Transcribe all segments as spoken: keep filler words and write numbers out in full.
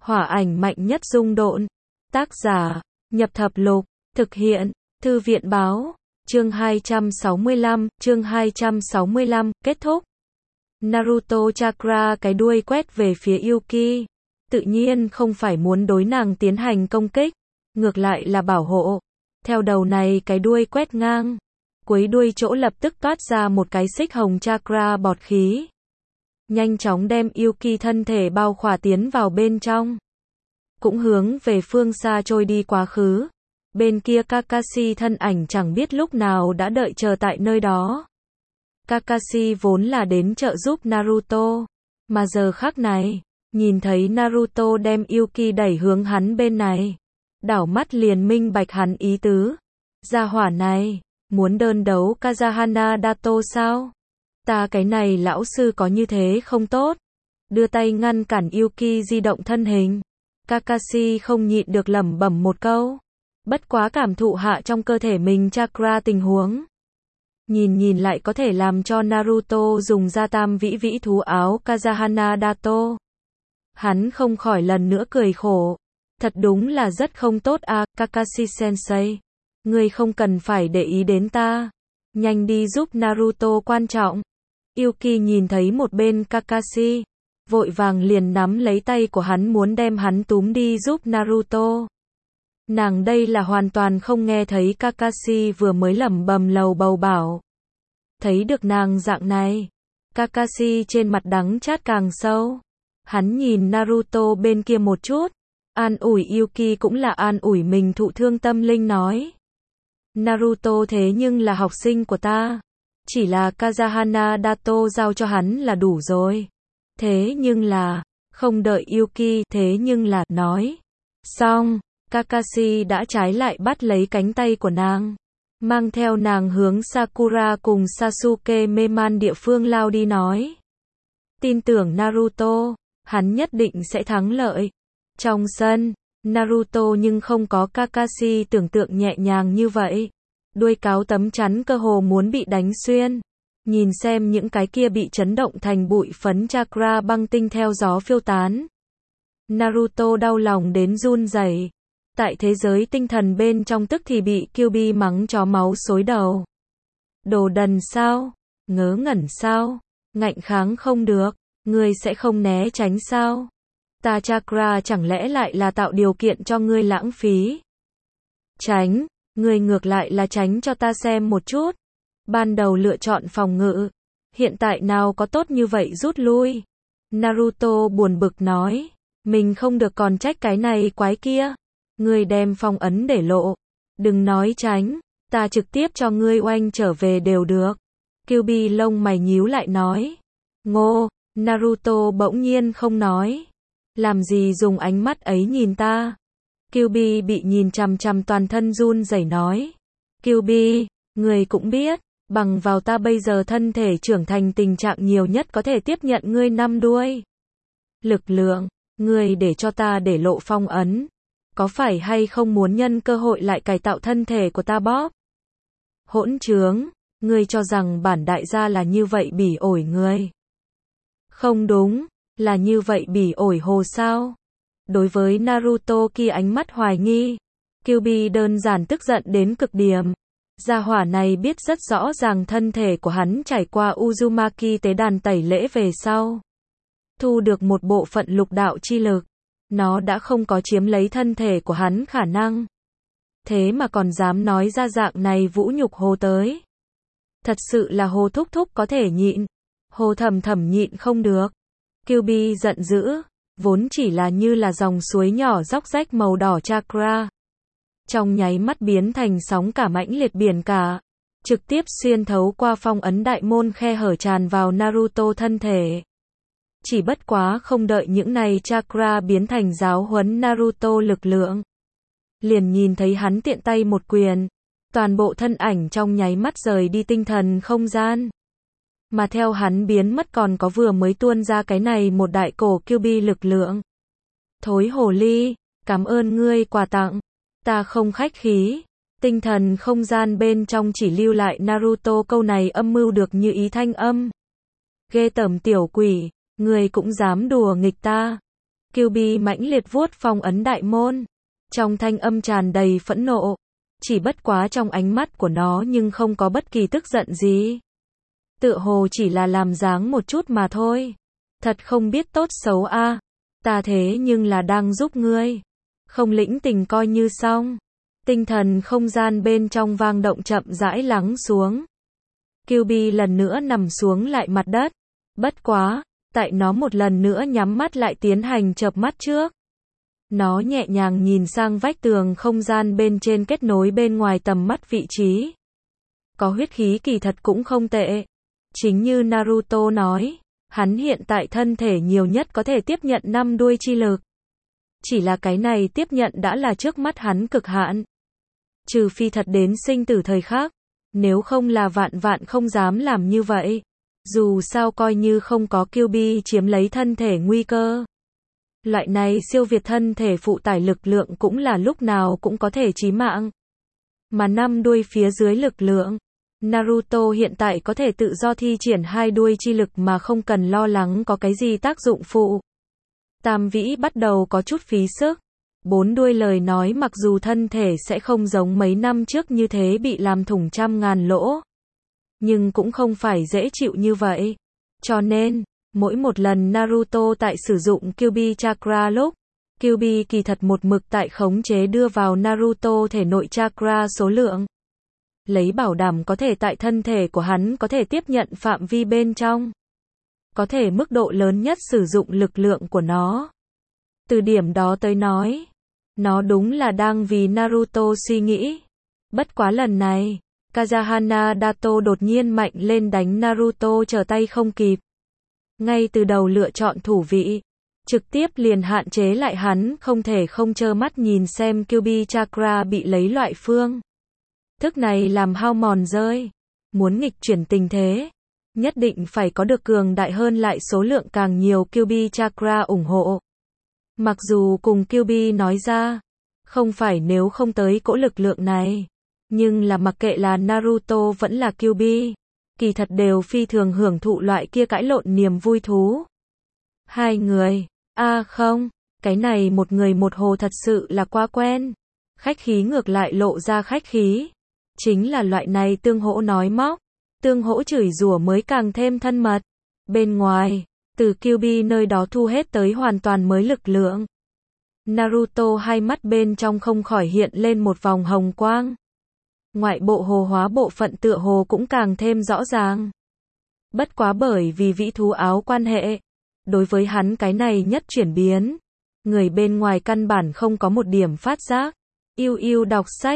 Hỏa ảnh mạnh nhất rung độn. Tác giả, Nhập Thập Lục, thực hiện, Thư viện báo, chương hai trăm sáu mươi lăm, chương hai trăm sáu mươi lăm, kết thúc. Naruto Chakra cái đuôi quét về phía Yuki, tự nhiên không phải muốn đối nàng tiến hành công kích, ngược lại là bảo hộ. Theo đầu này cái đuôi quét ngang, cuối đuôi chỗ lập tức toát ra một cái xích hồng Chakra bọt khí. Nhanh chóng đem Yuki thân thể bao khỏa tiến vào bên trong. Cũng hướng về phương xa trôi đi quá khứ. Bên kia Kakashi thân ảnh chẳng biết lúc nào đã đợi chờ tại nơi đó. Kakashi vốn là đến trợ giúp Naruto, mà giờ khắc này, nhìn thấy Naruto đem Yuki đẩy hướng hắn bên này, đảo mắt liền minh bạch hắn ý tứ. Gia hỏa này, muốn đơn đấu Kazahana Dato sao? Ta cái này lão sư có như thế không tốt. Đưa tay ngăn cản Yuki di động thân hình. Kakashi không nhịn được lẩm bẩm một câu. Bất quá cảm thụ hạ trong cơ thể mình chakra tình huống. Nhìn nhìn lại có thể làm cho Naruto dùng ra tam vĩ vĩ thú áo Kazahana Dato. Hắn không khỏi lần nữa cười khổ. Thật đúng là rất không tốt à, Kakashi sensei. Ngươi không cần phải để ý đến ta. Nhanh đi giúp Naruto quan trọng. Yuki nhìn thấy một bên Kakashi, vội vàng liền nắm lấy tay của hắn muốn đem hắn túm đi giúp Naruto. Nàng đây là hoàn toàn không nghe thấy Kakashi vừa mới lẩm bẩm lầu bầu bảo. Thấy được nàng dạng này, Kakashi trên mặt đắng chát càng sâu. Hắn nhìn Naruto bên kia một chút, an ủi Yuki cũng là an ủi mình thụ thương tâm linh nói. Naruto thế nhưng là học sinh của ta. Chỉ là Kazahana Dato giao cho hắn là đủ rồi. Thế nhưng là, không đợi Yuki, thế nhưng là, nói. Xong, Kakashi đã trái lại bắt lấy cánh tay của nàng. Mang theo nàng hướng Sakura cùng Sasuke mê man địa phương lao đi nói. Tin tưởng Naruto, hắn nhất định sẽ thắng lợi. Trong sân, Naruto nhưng không có Kakashi tưởng tượng nhẹ nhàng như vậy. Đuôi cáo tấm chắn cơ hồ muốn bị đánh xuyên. Nhìn xem những cái kia bị chấn động thành bụi phấn chakra băng tinh theo gió phiêu tán. Naruto đau lòng đến run rẩy. Tại thế giới tinh thần bên trong tức thì bị Kyuubi mắng chó máu xối đầu. Đồ đần sao? Ngớ ngẩn sao? Ngạnh kháng không được. Ngươi sẽ không né tránh sao? Ta chakra chẳng lẽ lại là tạo điều kiện cho ngươi lãng phí? Tránh. Ngươi ngược lại là tránh cho ta xem một chút. Ban đầu lựa chọn phòng ngự. Hiện tại nào có tốt như vậy rút lui. Naruto buồn bực nói. Mình không được còn trách cái này quái kia. Ngươi đem phong ấn để lộ. Đừng nói tránh. Ta trực tiếp cho ngươi oanh trở về đều được. Kyuubi lông mày nhíu lại nói. Ngô. Naruto bỗng nhiên không nói. Làm gì dùng ánh mắt ấy nhìn ta. Kyuubi bị nhìn chằm chằm toàn thân run rẩy nói. Kyuubi, người cũng biết, bằng vào ta bây giờ thân thể trưởng thành tình trạng nhiều nhất có thể tiếp nhận ngươi năm đuôi. Lực lượng, ngươi để cho ta để lộ phong ấn. Có phải hay không muốn nhân cơ hội lại cải tạo thân thể của ta bóp? Hỗn trướng, ngươi cho rằng bản đại gia là như vậy bỉ ổi ngươi. Không đúng, là như vậy bỉ ổi hồ sao? Đối với Naruto kia ánh mắt hoài nghi, Kyuubi đơn giản tức giận đến cực điểm. Gia hỏa này biết rất rõ ràng thân thể của hắn trải qua Uzumaki tế đàn tẩy lễ về sau. Thu được một bộ phận lục đạo chi lực. Nó đã không có chiếm lấy thân thể của hắn khả năng. Thế mà còn dám nói ra dạng này vũ nhục Hồ tới. Thật sự là Hồ thúc thúc có thể nhịn. Hồ thầm thầm nhịn không được. Kyuubi giận dữ. Vốn chỉ là như là dòng suối nhỏ róc rách màu đỏ chakra. Trong nháy mắt biến thành sóng cả mãnh liệt biển cả. Trực tiếp xuyên thấu qua phong ấn đại môn khe hở tràn vào Naruto thân thể. Chỉ bất quá không đợi những này chakra biến thành giáo huấn Naruto lực lượng. Liền nhìn thấy hắn tiện tay một quyền. Toàn bộ thân ảnh trong nháy mắt rời đi tinh thần không gian. Mà theo hắn biến mất còn có vừa mới tuôn ra cái này một đại cổ Kyuubi lực lượng. Thối hồ ly, cảm ơn ngươi quà tặng. Ta không khách khí. Tinh thần không gian bên trong chỉ lưu lại Naruto câu này âm mưu được như ý thanh âm. Ghê tởm tiểu quỷ, ngươi cũng dám đùa nghịch ta. Kyuubi mãnh liệt vuốt phong ấn đại môn. Trong thanh âm tràn đầy phẫn nộ. Chỉ bất quá trong ánh mắt của nó nhưng không có bất kỳ tức giận gì. Tựa hồ chỉ là làm dáng một chút mà thôi. Thật không biết tốt xấu a. À. Ta thế nhưng là đang giúp ngươi. Không lĩnh tình coi như xong. Tinh thần không gian bên trong vang động chậm rãi lắng xuống. Kyuubi lần nữa nằm xuống lại mặt đất. Bất quá, tại nó một lần nữa nhắm mắt lại tiến hành chợp mắt trước. Nó nhẹ nhàng nhìn sang vách tường không gian bên trên kết nối bên ngoài tầm mắt vị trí. Có huyết khí kỳ thật cũng không tệ. Chính như Naruto nói, hắn hiện tại thân thể nhiều nhất có thể tiếp nhận năm đuôi chi lực. Chỉ là cái này tiếp nhận đã là trước mắt hắn cực hạn. Trừ phi thật đến sinh tử thời khắc, nếu không là vạn vạn không dám làm như vậy. Dù sao coi như không có Kyuubi chiếm lấy thân thể nguy cơ. Loại này siêu việt thân thể phụ tải lực lượng cũng là lúc nào cũng có thể chí mạng. Mà năm đuôi phía dưới lực lượng, Naruto hiện tại có thể tự do thi triển hai đuôi chi lực mà không cần lo lắng có cái gì tác dụng phụ. Tam vĩ bắt đầu có chút phí sức. Bốn đuôi lời nói mặc dù thân thể sẽ không giống mấy năm trước như thế bị làm thủng trăm ngàn lỗ. Nhưng cũng không phải dễ chịu như vậy. Cho nên, mỗi một lần Naruto tại sử dụng Kyuubi Chakra lúc, Kyuubi kỳ thật một mực tại khống chế đưa vào Naruto thể nội Chakra số lượng. Lấy bảo đảm có thể tại thân thể của hắn có thể tiếp nhận phạm vi bên trong. Có thể mức độ lớn nhất sử dụng lực lượng của nó. Từ điểm đó tới nói, nó đúng là đang vì Naruto suy nghĩ. Bất quá lần này, Kazahana Dato đột nhiên mạnh lên đánh Naruto trở tay không kịp. Ngay từ đầu lựa chọn thủ vị, trực tiếp liền hạn chế lại hắn không thể không trơ mắt nhìn xem Kyuubi Chakra bị lấy loại phương. Thức này làm hao mòn rơi. Muốn nghịch chuyển tình thế, nhất định phải có được cường đại hơn lại số lượng càng nhiều Kyuubi Chakra ủng hộ. Mặc dù cùng Kyuubi nói ra, không phải nếu không tới cỗ lực lượng này, nhưng là mặc kệ là Naruto vẫn là Kyuubi, kỳ thật đều phi thường hưởng thụ loại kia cãi lộn niềm vui thú. Hai người, a à không, cái này một người một hồ thật sự là quá quen. Khách khí ngược lại lộ ra khách khí. Chính là loại này tương hỗ nói móc, tương hỗ chửi rủa mới càng thêm thân mật. Bên ngoài, từ Kyuubi nơi đó thu hết tới hoàn toàn mới lực lượng. Naruto hai mắt bên trong không khỏi hiện lên một vòng hồng quang. Ngoại bộ hồ hóa bộ phận tựa hồ cũng càng thêm rõ ràng. Bất quá bởi vì vĩ thú áo quan hệ, đối với hắn cái này nhất chuyển biến, người bên ngoài căn bản không có một điểm phát giác. Yêu yêu đọc sách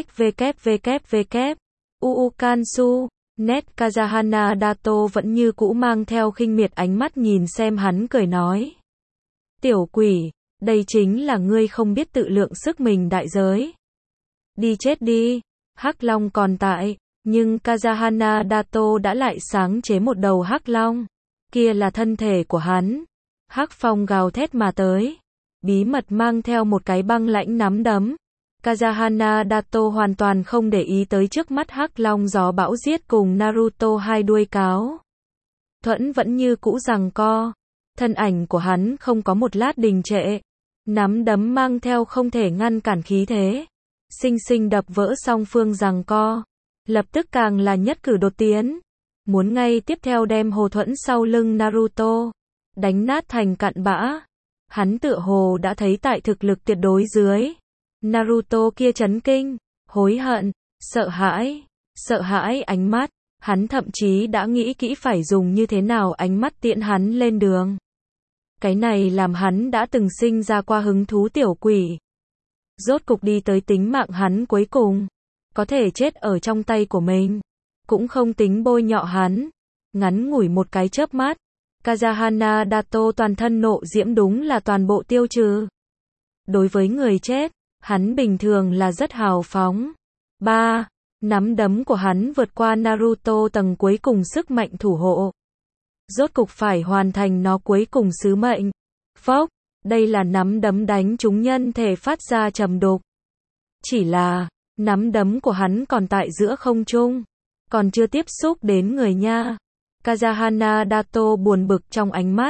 www. Uukansu, net Kazahana Dato vẫn như cũ mang theo khinh miệt ánh mắt nhìn xem hắn cười nói. Tiểu quỷ, đây chính là ngươi không biết tự lượng sức mình đại giới. Đi chết đi, Hắc Long còn tại, nhưng Kazahana Dato đã lại sáng chế một đầu Hắc Long. Kia là thân thể của hắn. Hắc Phong gào thét mà tới, bí mật mang theo một cái băng lãnh nắm đấm. Kazahana Dato hoàn toàn không để ý tới trước mắt Hắc Long gió bão giết cùng Naruto hai đuôi cáo. Thuẫn vẫn như cũ giằng co. Thân ảnh của hắn không có một lát đình trệ. Nắm đấm mang theo không thể ngăn cản khí thế. Sinh sinh đập vỡ song phương giằng co. Lập tức càng là nhất cử đột tiến. Muốn ngay tiếp theo đem hồ thuẫn sau lưng Naruto. Đánh nát thành cặn bã. Hắn tựa hồ đã thấy tại thực lực tuyệt đối dưới. Naruto kia chấn kinh, hối hận, sợ hãi, sợ hãi ánh mắt, hắn thậm chí đã nghĩ kỹ phải dùng như thế nào ánh mắt tiễn hắn lên đường. Cái này làm hắn đã từng sinh ra qua hứng thú tiểu quỷ. Rốt cục đi tới tính mạng hắn cuối cùng, có thể chết ở trong tay của mình, cũng không tính bôi nhọ hắn. Ngắn ngủi một cái chớp mắt, Kazahana Dato toàn thân nộ diễm đúng là toàn bộ tiêu trừ. Đối với người chết, hắn bình thường là rất hào phóng. ba. Nắm đấm của hắn vượt qua Naruto tầng cuối cùng sức mạnh thủ hộ. Rốt cục phải hoàn thành nó cuối cùng sứ mệnh. Phốc, đây là nắm đấm đánh trúng nhân thể phát ra trầm đục. Chỉ là, nắm đấm của hắn còn tại giữa không trung, còn chưa tiếp xúc đến người nha. Kazahana Dato buồn bực trong ánh mắt.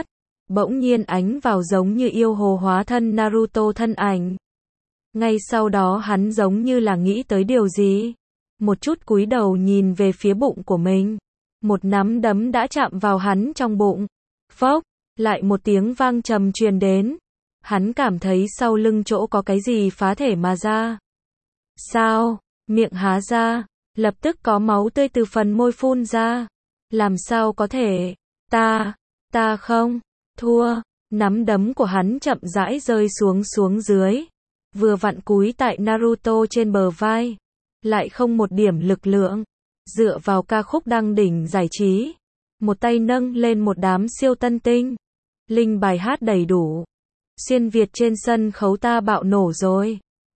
Bỗng nhiên ánh vào giống như yêu hồ hóa thân Naruto thân ảnh. Ngay sau đó hắn giống như là nghĩ tới điều gì. Một chút cúi đầu nhìn về phía bụng của mình. Một nắm đấm đã chạm vào hắn trong bụng. Phốc, lại một tiếng vang trầm truyền đến. Hắn cảm thấy sau lưng chỗ có cái gì phá thể mà ra. Sao? Miệng há ra, lập tức có máu tươi từ phần môi phun ra. Làm sao có thể? Ta, ta không, thua. Nắm đấm của hắn chậm rãi rơi xuống xuống dưới. Vừa vặn cúi tại Naruto trên bờ vai. Lại không một điểm lực lượng. Dựa vào ca khúc đăng đỉnh giải trí. Một tay nâng lên một đám siêu tân tinh. Linh bài hát đầy đủ. Xuyên Việt trên sân khấu ta bạo nổ rồi.